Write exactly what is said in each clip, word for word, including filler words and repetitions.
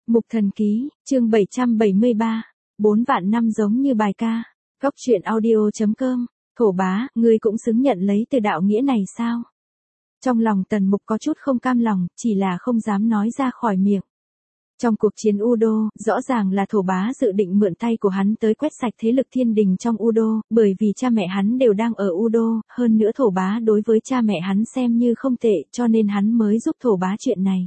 Mục Thần Ký, chương bảy trăm bảy mươi ba, bốn vạn năm giống như bài ca. Góc truyện audio chấm com. Thổ bá, ngươi cũng xứng nhận lấy từ đạo nghĩa này sao? Trong lòng Tần Mục có chút không cam lòng, chỉ là không dám nói ra khỏi miệng. Trong cuộc chiến U Đô, rõ ràng là Thổ bá dự định mượn tay của hắn tới quét sạch thế lực thiên đình trong U Đô, bởi vì cha mẹ hắn đều đang ở U Đô, hơn nữa Thổ bá đối với cha mẹ hắn xem như không tệ, cho nên hắn mới giúp Thổ bá chuyện này.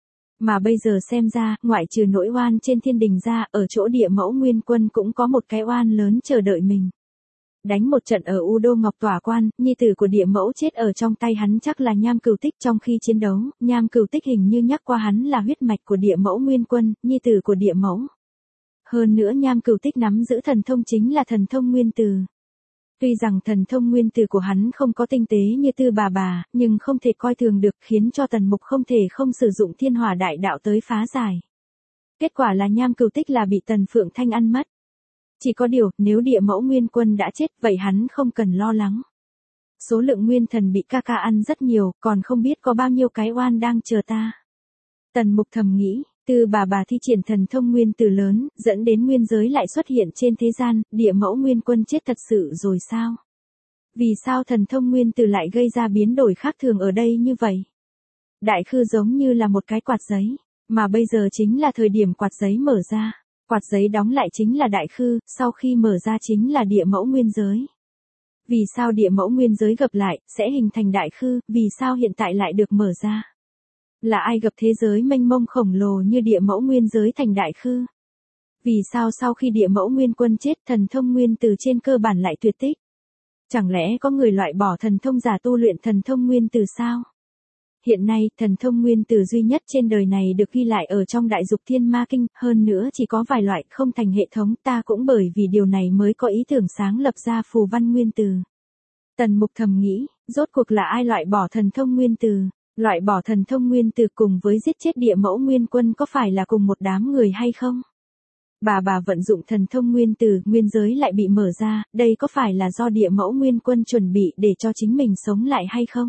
Mà bây giờ xem ra, ngoại trừ nỗi oan trên thiên đình ra, ở chỗ Địa Mẫu Nguyên Quân cũng có một cái oan lớn chờ đợi mình. Đánh một trận ở U Đô Ngọc Tỏa Quan, nhi tử của Địa Mẫu chết ở trong tay hắn chắc là Nham Cửu Tích. Trong khi chiến đấu, Nham Cửu Tích hình như nhắc qua hắn là huyết mạch của Địa Mẫu Nguyên Quân, nhi tử của Địa Mẫu. Hơn nữa Nham Cửu Tích nắm giữ thần thông chính là thần thông nguyên từ. Tuy rằng thần thông nguyên từ của hắn không có tinh tế như Tư bà bà, nhưng không thể coi thường được, khiến cho Tần Mục không thể không sử dụng thiên hỏa đại đạo tới phá giải. Kết quả là Nham Cửu Tích là bị Tần Phượng Thanh ăn mất. Chỉ có điều, nếu Địa Mẫu Nguyên Quân đã chết, vậy hắn không cần lo lắng. Số lượng nguyên thần bị ca ca ăn rất nhiều, còn không biết có bao nhiêu cái oan đang chờ ta. Tần Mục thầm nghĩ. Tư bà bà thi triển thần thông nguyên tử lớn, dẫn đến nguyên giới lại xuất hiện trên thế gian, Địa Mẫu Nguyên Quân chết thật sự rồi sao? Vì sao thần thông nguyên tử lại gây ra biến đổi khác thường ở đây như vậy? Đại khư giống như là một cái quạt giấy, mà bây giờ chính là thời điểm quạt giấy mở ra. Quạt giấy đóng lại chính là đại khư, sau khi mở ra chính là Địa Mẫu Nguyên giới. Vì sao Địa Mẫu Nguyên giới gập lại, sẽ hình thành đại khư, vì sao hiện tại lại được mở ra? Là ai gặp thế giới mênh mông khổng lồ như Địa Mẫu Nguyên giới thành đại khư? Vì sao sau khi Địa Mẫu Nguyên Quân chết, thần thông nguyên từ trên cơ bản lại tuyệt tích? Chẳng lẽ có người loại bỏ thần thông giả tu luyện thần thông nguyên từ sao? Hiện nay, thần thông nguyên từ duy nhất trên đời này được ghi lại ở trong Đại Dục Thiên Ma Kinh, hơn nữa chỉ có vài loại, không thành hệ thống. Ta cũng bởi vì điều này mới có ý tưởng sáng lập ra phù văn nguyên từ. Tần Mục thầm nghĩ, rốt cuộc là ai loại bỏ thần thông nguyên từ? Loại bỏ thần thông nguyên từ cùng với giết chết Địa Mẫu Nguyên Quân có phải là cùng một đám người hay không? Bà bà vận dụng thần thông nguyên từ, nguyên giới lại bị mở ra, đây có phải là do Địa Mẫu Nguyên Quân chuẩn bị để cho chính mình sống lại hay không?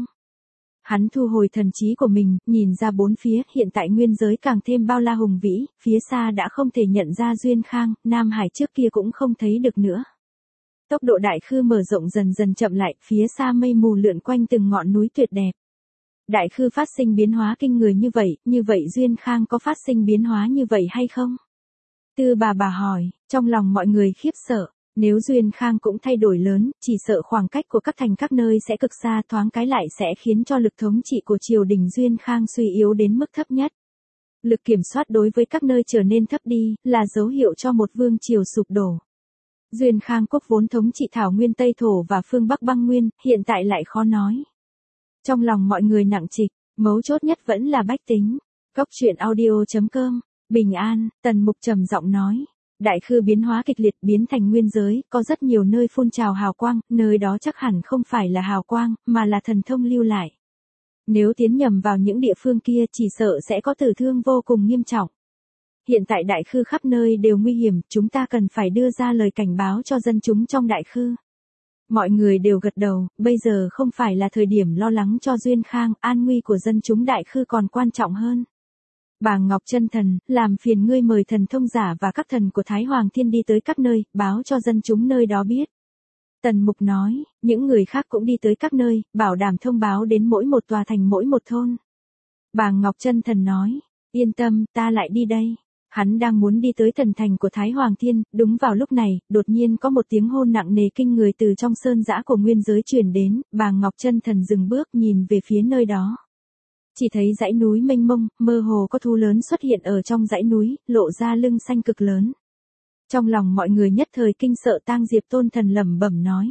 Hắn thu hồi thần trí của mình, nhìn ra bốn phía, hiện tại nguyên giới càng thêm bao la hùng vĩ, phía xa đã không thể nhận ra Duyên Khang, Nam Hải trước kia cũng không thấy được nữa. Tốc độ đại khư mở rộng dần dần chậm lại, phía xa mây mù lượn quanh từng ngọn núi tuyệt đẹp. Đại khư phát sinh biến hóa kinh người như vậy, như vậy Duyên Khang có phát sinh biến hóa như vậy hay không? Tư bà bà hỏi, trong lòng mọi người khiếp sợ, nếu Duyên Khang cũng thay đổi lớn, chỉ sợ khoảng cách của các thành các nơi sẽ cực xa, thoáng cái lại sẽ khiến cho lực thống trị của triều đình Duyên Khang suy yếu đến mức thấp nhất. Lực kiểm soát đối với các nơi trở nên thấp đi, là dấu hiệu cho một vương triều sụp đổ. Duyên Khang quốc vốn thống trị Thảo Nguyên Tây Thổ và phương Bắc Băng Nguyên, hiện tại lại khó nói. Trong lòng mọi người nặng trịch, mấu chốt nhất vẫn là bách tính. Góc truyện audio chấm com. Bình an, Tần Mục trầm giọng nói. Đại khư biến hóa kịch liệt, biến thành nguyên giới, có rất nhiều nơi phun trào hào quang, nơi đó chắc hẳn không phải là hào quang, mà là thần thông lưu lại. Nếu tiến nhầm vào những địa phương kia chỉ sợ sẽ có tử thương vô cùng nghiêm trọng. Hiện tại đại khư khắp nơi đều nguy hiểm, chúng ta cần phải đưa ra lời cảnh báo cho dân chúng trong đại khư. Mọi người đều gật đầu, bây giờ không phải là thời điểm lo lắng cho Duyên Khang, an nguy của dân chúng đại khư còn quan trọng hơn. Bàng Ngọc Chân Thần, làm phiền ngươi mời thần thông giả và các thần của Thái Hoàng Thiên đi tới các nơi, báo cho dân chúng nơi đó biết. Tần Mục nói, những người khác cũng đi tới các nơi, bảo đảm thông báo đến mỗi một tòa thành mỗi một thôn. Bàng Ngọc Chân Thần nói, yên tâm, ta lại đi đây. Hắn đang muốn đi tới thần thành của Thái Hoàng Thiên, đúng vào lúc này, đột nhiên có một tiếng hô nặng nề kinh người từ trong sơn dã của nguyên giới truyền đến, Bàng Ngọc Chân Thần dừng bước nhìn về phía nơi đó. Chỉ thấy dãy núi mênh mông, mơ hồ có thú lớn xuất hiện ở trong dãy núi, lộ ra lưng xanh cực lớn. Trong lòng mọi người nhất thời kinh sợ, Tang Diệp Tôn Thần lẩm bẩm nói.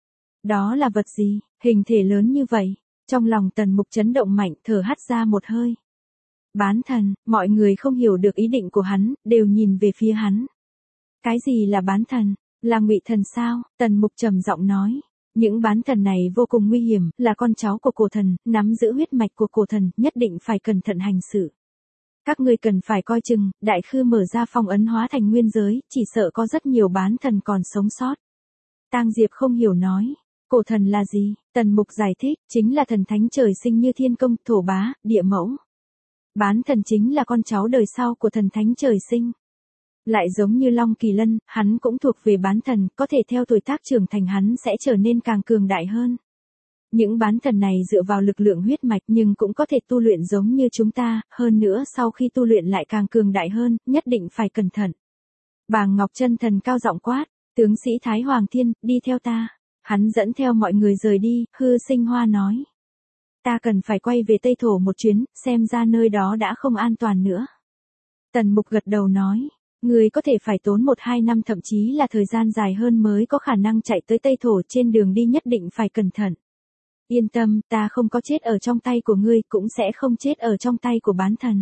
Đó là vật gì, hình thể lớn như vậy? Trong lòng Tần Mục chấn động mạnh, thở hắt ra một hơi. Bán thần, mọi người không hiểu được ý định của hắn, đều nhìn về phía hắn. Cái gì là bán thần? Là ngụy thần sao? Tần Mục trầm giọng nói. Những bán thần này vô cùng nguy hiểm, là con cháu của cổ thần, nắm giữ huyết mạch của cổ thần, nhất định phải cẩn thận hành sự. Các ngươi cần phải coi chừng, đại khư mở ra phong ấn hóa thành nguyên giới, chỉ sợ có rất nhiều bán thần còn sống sót. Tang Diệp không hiểu nói. Cổ thần là gì? Tần Mục giải thích, chính là thần thánh trời sinh như thiên công, thổ bá, địa mẫu. Bán thần chính là con cháu đời sau của thần thánh trời sinh. Lại giống như Long Kỳ Lân, hắn cũng thuộc về bán thần, có thể theo tuổi tác trưởng thành hắn sẽ trở nên càng cường đại hơn. Những bán thần này dựa vào lực lượng huyết mạch nhưng cũng có thể tu luyện giống như chúng ta, hơn nữa sau khi tu luyện lại càng cường đại hơn, nhất định phải cẩn thận. Bàng Ngọc Chân Thần cao giọng quát, tướng sĩ Thái Hoàng Thiên, đi theo ta. Hắn dẫn theo mọi người rời đi, Hư Sinh Hoa nói. Ta cần phải quay về Tây Thổ một chuyến, xem ra nơi đó đã không an toàn nữa. Tần Mục gật đầu nói, người có thể phải tốn một hai năm thậm chí là thời gian dài hơn mới có khả năng chạy tới Tây Thổ, trên đường đi nhất định phải cẩn thận. Yên tâm, ta không có chết ở trong tay của ngươi, cũng sẽ không chết ở trong tay của bán thần.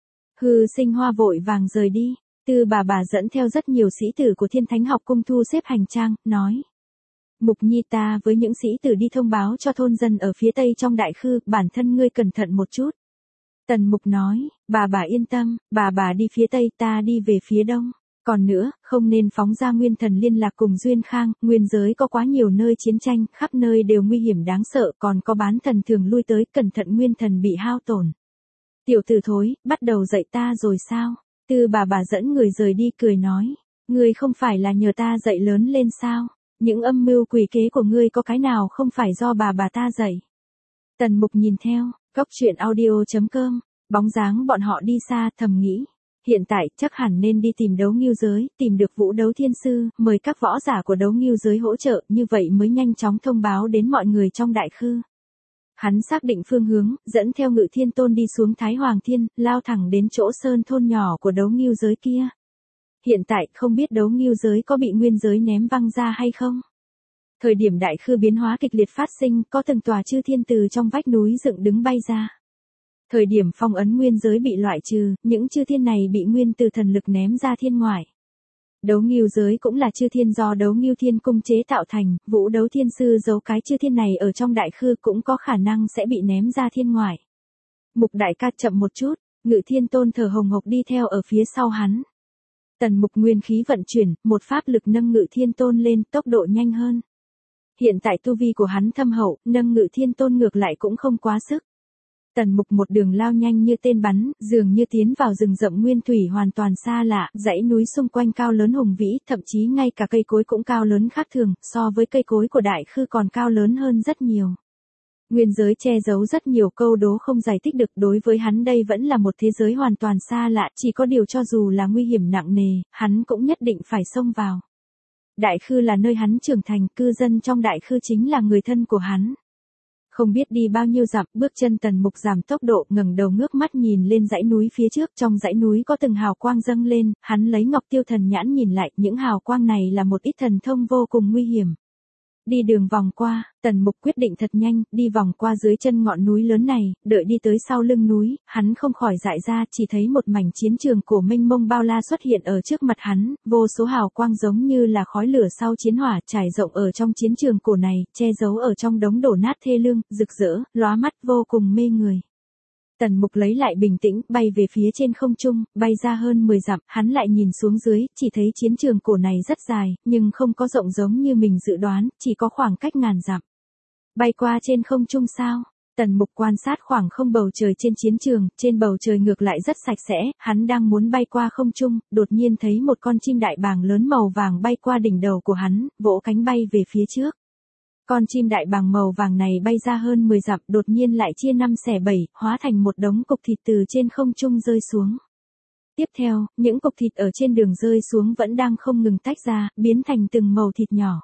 Hư Sinh Hoa vội vàng rời đi, Tư bà bà dẫn theo rất nhiều sĩ tử của Thiên Thánh học cung thu xếp hành trang, nói. Mục Nhi, ta với những sĩ tử đi thông báo cho thôn dân ở phía tây trong đại khư, bản thân ngươi cẩn thận một chút. Tần Mục nói, bà bà yên tâm, bà bà đi phía tây, ta đi về phía đông. Còn nữa, không nên phóng ra nguyên thần liên lạc cùng Duyên Khang, nguyên giới có quá nhiều nơi chiến tranh, khắp nơi đều nguy hiểm đáng sợ, còn có bán thần thường lui tới, cẩn thận nguyên thần bị hao tổn. Tiểu tử thối, bắt đầu dạy ta rồi sao? Tư bà bà dẫn người rời đi cười nói, ngươi không phải là nhờ ta dạy lớn lên sao? Những âm mưu quỷ kế của ngươi có cái nào không phải do bà bà ta dạy? Tần Mục nhìn theo, góc truyện audio chấm com, bóng dáng bọn họ đi xa, thầm nghĩ. Hiện tại chắc hẳn nên đi tìm Đấu Ngưu giới, tìm được Vũ Đấu Thiên Sư, mời các võ giả của Đấu Ngưu giới hỗ trợ, như vậy mới nhanh chóng thông báo đến mọi người trong đại khư. Hắn xác định phương hướng, dẫn theo Ngự Thiên Tôn đi xuống Thái Hoàng Thiên, lao thẳng đến chỗ sơn thôn nhỏ của Đấu Ngưu giới kia. Hiện tại không biết Đấu Ngưu giới có bị nguyên giới ném văng ra hay không? Thời điểm đại khư biến hóa kịch liệt phát sinh, có từng tòa chư thiên từ trong vách núi dựng đứng bay ra. Thời điểm phong ấn nguyên giới bị loại trừ, những chư thiên này bị nguyên từ thần lực ném ra thiên ngoại. Đấu Ngưu giới cũng là chư thiên do Đấu Ngưu Thiên cung chế tạo thành, Vũ Đấu Thiên Sư giấu cái chư thiên này ở trong đại khư cũng có khả năng sẽ bị ném ra thiên ngoại. Mục đại ca chậm một chút, Ngự Thiên Tôn thở hồng hộc đi theo ở phía sau hắn. Tần Mục nguyên khí vận chuyển, một pháp lực nâng Ngự Thiên Tôn lên, tốc độ nhanh hơn. Hiện tại tu vi của hắn thâm hậu, nâng Ngự Thiên Tôn ngược lại cũng không quá sức. Tần Mục một đường lao nhanh như tên bắn, dường như tiến vào rừng rậm nguyên thủy hoàn toàn xa lạ, dãy núi xung quanh cao lớn hùng vĩ, thậm chí ngay cả cây cối cũng cao lớn khác thường, so với cây cối của đại khư còn cao lớn hơn rất nhiều. Nguyên giới che giấu rất nhiều câu đố không giải thích được, đối với hắn đây vẫn là một thế giới hoàn toàn xa lạ, chỉ có điều cho dù là nguy hiểm nặng nề, hắn cũng nhất định phải xông vào. Đại khư là nơi hắn trưởng thành, cư dân trong đại khư chính là người thân của hắn. Không biết đi bao nhiêu dặm, bước chân Tần Mục giảm tốc độ, ngẩng đầu ngước mắt nhìn lên dãy núi phía trước, trong dãy núi có từng hào quang dâng lên, hắn lấy Ngọc Tiêu Thần nhãn nhìn lại, những hào quang này là một ít thần thông vô cùng nguy hiểm. Đi đường vòng qua, Tần Mục quyết định thật nhanh, đi vòng qua dưới chân ngọn núi lớn này, đợi đi tới sau lưng núi, hắn không khỏi dại ra, chỉ thấy một mảnh chiến trường cổ mênh mông bao la xuất hiện ở trước mặt hắn, vô số hào quang giống như là khói lửa sau chiến hỏa trải rộng ở trong chiến trường cổ này, che giấu ở trong đống đổ nát thê lương, rực rỡ, lóa mắt vô cùng mê người. Tần Mục lấy lại bình tĩnh, bay về phía trên không trung, bay ra hơn mười dặm, hắn lại nhìn xuống dưới, chỉ thấy chiến trường cổ này rất dài, nhưng không có rộng giống như mình dự đoán, chỉ có khoảng cách ngàn dặm. Bay qua trên không trung sao? Tần Mục quan sát khoảng không bầu trời trên chiến trường, trên bầu trời ngược lại rất sạch sẽ, hắn đang muốn bay qua không trung, đột nhiên thấy một con chim đại bàng lớn màu vàng bay qua đỉnh đầu của hắn, vỗ cánh bay về phía trước. Con chim đại bàng màu vàng này bay ra hơn mười dặm, đột nhiên lại chia năm xẻ bảy, hóa thành một đống cục thịt từ trên không trung rơi xuống. Tiếp theo, những cục thịt ở trên đường rơi xuống vẫn đang không ngừng tách ra, biến thành từng mẩu thịt nhỏ.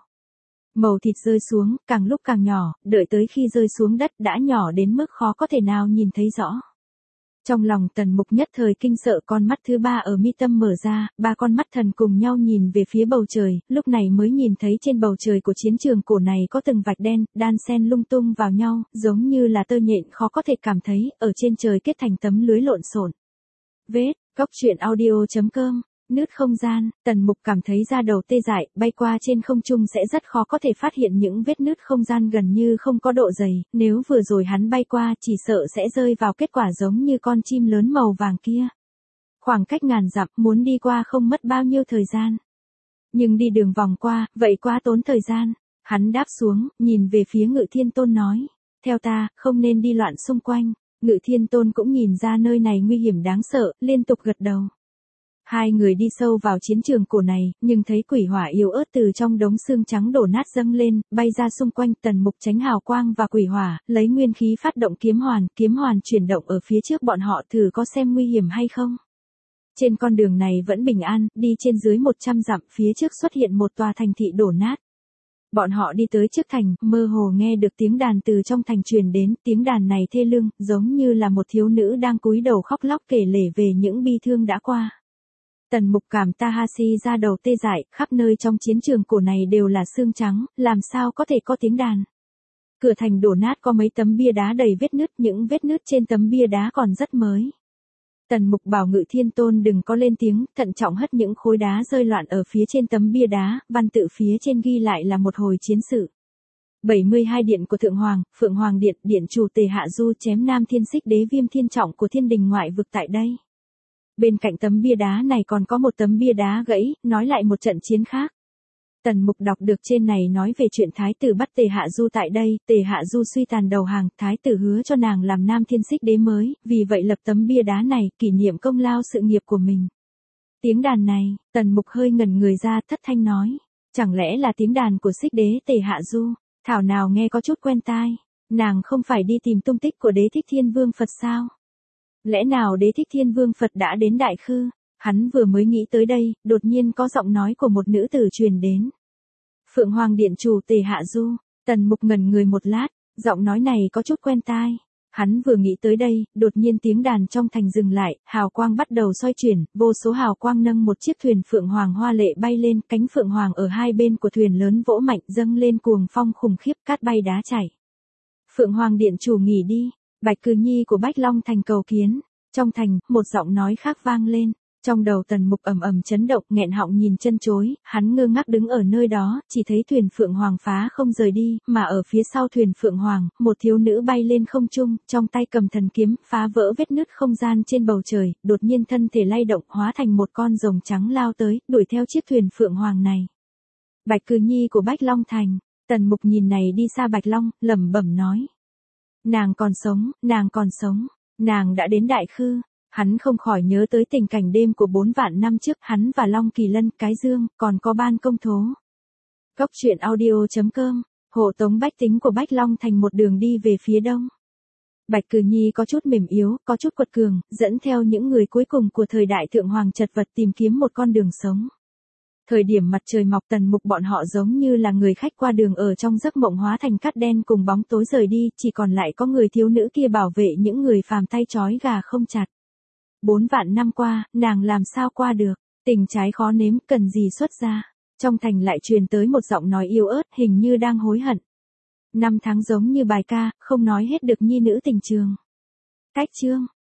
Mẩu thịt rơi xuống, càng lúc càng nhỏ, đợi tới khi rơi xuống đất đã nhỏ đến mức khó có thể nào nhìn thấy rõ. Trong lòng Tần Mục nhất thời kinh sợ, con mắt thứ ba ở mi tâm mở ra, ba con mắt thần cùng nhau nhìn về phía bầu trời, lúc này mới nhìn thấy trên bầu trời của chiến trường cổ này có từng vạch đen, đan xen lung tung vào nhau, giống như là tơ nhện khó có thể cảm thấy, ở trên trời kết thành tấm lưới lộn xộn. Vết, góc truyện audio chấm com, nứt không gian, Tần Mục cảm thấy da đầu tê dại, bay qua trên không trung sẽ rất khó có thể phát hiện những vết nứt không gian gần như không có độ dày, nếu vừa rồi hắn bay qua chỉ sợ sẽ rơi vào kết quả giống như con chim lớn màu vàng kia. Khoảng cách ngàn dặm, muốn đi qua không mất bao nhiêu thời gian. Nhưng đi đường vòng qua, vậy quá tốn thời gian. Hắn đáp xuống, nhìn về phía Ngự Thiên Tôn nói, theo ta, không nên đi loạn xung quanh. Ngự Thiên Tôn cũng nhìn ra nơi này nguy hiểm đáng sợ, liên tục gật đầu. Hai người đi sâu vào chiến trường cổ này, nhưng thấy quỷ hỏa yếu ớt từ trong đống xương trắng đổ nát dâng lên, bay ra xung quanh. Tần Mục tránh hào quang và quỷ hỏa, lấy nguyên khí phát động kiếm hoàn, kiếm hoàn chuyển động ở phía trước bọn họ thử có xem nguy hiểm hay không. Trên con đường này vẫn bình an, đi trên dưới một trăm dặm, phía trước xuất hiện một tòa thành thị đổ nát. Bọn họ đi tới trước thành, mơ hồ nghe được tiếng đàn từ trong thành truyền đến, tiếng đàn này thê lương, giống như là một thiếu nữ đang cúi đầu khóc lóc kể lể về những bi thương đã qua. Tần Mục cảm Tahashi ra đầu tê dại, khắp nơi trong chiến trường cổ này đều là xương trắng, làm sao có thể có tiếng đàn. Cửa thành đổ nát có mấy tấm bia đá đầy vết nứt, những vết nứt trên tấm bia đá còn rất mới. Tần Mục bảo Ngự Thiên Tôn đừng có lên tiếng, thận trọng hất những khối đá rơi loạn ở phía trên tấm bia đá, văn tự phía trên ghi lại là một hồi chiến sự. bảy mươi hai điện của Thượng Hoàng, Phượng Hoàng Điện, Điện chủ Tề Hạ Du chém Nam Thiên Xích Đế Viêm Thiên Trọng của Thiên Đình ngoại vực tại đây. Bên cạnh tấm bia đá này còn có một tấm bia đá gãy, nói lại một trận chiến khác. Tần Mục đọc được trên này nói về chuyện Thái tử bắt Tề Hạ Du tại đây, Tề Hạ Du suy tàn đầu hàng, Thái tử hứa cho nàng làm Nam Thiên Xích Đế mới, vì vậy lập tấm bia đá này, kỷ niệm công lao sự nghiệp của mình. Tiếng đàn này, Tần Mục hơi ngẩn người ra, thất thanh nói, chẳng lẽ là tiếng đàn của Xích Đế Tề Hạ Du, thảo nào nghe có chút quen tai, nàng không phải đi tìm tung tích của Đế Thích Thiên Vương Phật sao? Lẽ nào Đế Thích Thiên Vương Phật đã đến Đại Khư? Hắn vừa mới nghĩ tới đây, đột nhiên có giọng nói của một nữ tử truyền đến. Phượng Hoàng Điện chủ Tề Hạ Du. Tần Mục ngẩn người một lát, giọng nói này có chút quen tai. Hắn vừa nghĩ tới đây, đột nhiên tiếng đàn trong thành dừng lại, hào quang bắt đầu xoay chuyển, vô số hào quang nâng một chiếc thuyền Phượng Hoàng hoa lệ bay lên, cánh Phượng Hoàng ở hai bên của thuyền lớn vỗ mạnh dâng lên cuồng phong khủng khiếp, cát bay đá chảy. Phượng Hoàng Điện chủ nghỉ đi, Bạch Cừ Nhi của Bách Long thành cầu kiến. Trong thành, một giọng nói khác vang lên. Trong đầu Tần Mục ầm ầm chấn động, nghẹn họng nhìn chân chối, hắn ngơ ngác đứng ở nơi đó, chỉ thấy thuyền Phượng Hoàng phá không rời đi, mà ở phía sau thuyền Phượng Hoàng, một thiếu nữ bay lên không trung, trong tay cầm thần kiếm, phá vỡ vết nứt không gian trên bầu trời, đột nhiên thân thể lay động, hóa thành một con rồng trắng lao tới, đuổi theo chiếc thuyền Phượng Hoàng này. Bạch Cừ Nhi của Bách Long thành. Tần Mục nhìn này đi xa Bạch Long, lẩm bẩm nói: nàng còn sống, nàng còn sống, nàng đã đến Đại Khư. Hắn không khỏi nhớ tới tình cảnh đêm của bốn vạn năm trước, hắn và Long Kỳ Lân, Cái Dương, còn có Ban Công Thố. Góc truyện audio chấm com, hộ tống bách tính của Bách Long thành một đường đi về phía đông. Bạch Cừ Nhi có chút mềm yếu, có chút quật cường, dẫn theo những người cuối cùng của thời đại Thượng Hoàng chật vật tìm kiếm một con đường sống. Thời điểm mặt trời mọc, Tần Mục bọn họ giống như là người khách qua đường ở trong giấc mộng hóa thành cát đen cùng bóng tối rời đi, chỉ còn lại có người thiếu nữ kia bảo vệ những người phàm tay trói gà không chặt. Bốn vạn năm qua, nàng làm sao qua được, tình trái khó nếm, cần gì xuất ra. Trong thành lại truyền tới một giọng nói yếu ớt, hình như đang hối hận. Năm tháng giống như bài ca, không nói hết được nhi nữ tình trường. Cách chương.